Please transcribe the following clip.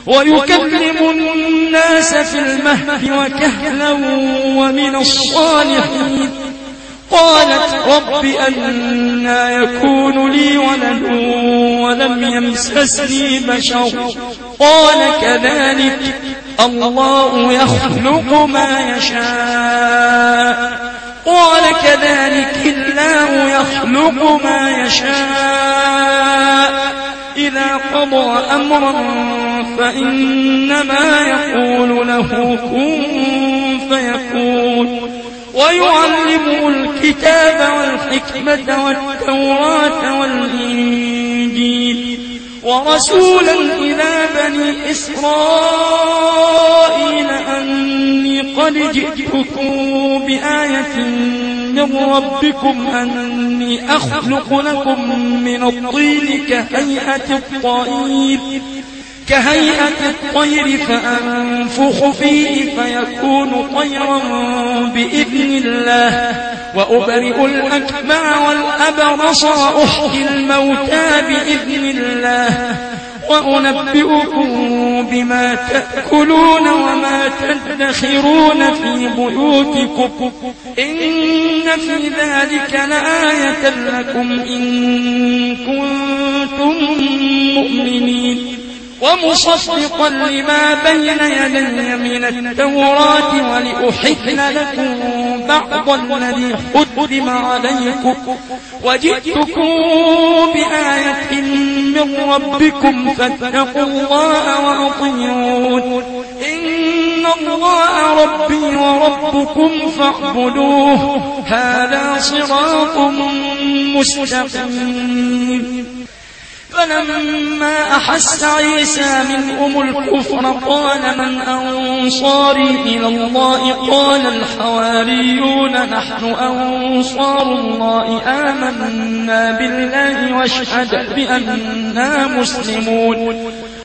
ويكلم الناس في المهد وكهلا ومن الصالحين. قالت رب أنى يكون لي ولد ولم يمسسني بشر قال كذلك الله يخلق ما يشاء قال كذلك الله يخلق ما يشاء إذا قضى أمرا فإنما يقول له كن فيكون. ويعلمه الكتاب والحكمة والتوراة والإنجيل ورسولا إلى بني إسرائيل أني قد جئتكم بآية من ربكم أني أخلق لكم من الطين كهيئة الطير فأنفخ فيه فيكون طيرا بإذن الله وأبرئ الأكمع والأبرص وأحيي الموتى بإذن الله وأنبئكم بما تأكلون وما تدخرون في بيوتكم إن في ذلك لآية لكم إن كنتم مؤمنين. ومصدقا لما بين يدي من التوراة ولأحل لكم بعض الذي حرم عليكم وجئتكم بآية من ربكم فاتقوا الله وأطيعون إن الله ربي وربكم فاعبدوه هذا صراط مستقيم. فلما أحس عيسى منهم الكفر قال من أنصاري إلى الله قال الحواريون نحن أنصار الله آمنا بالله واشهد بأننا مسلمون.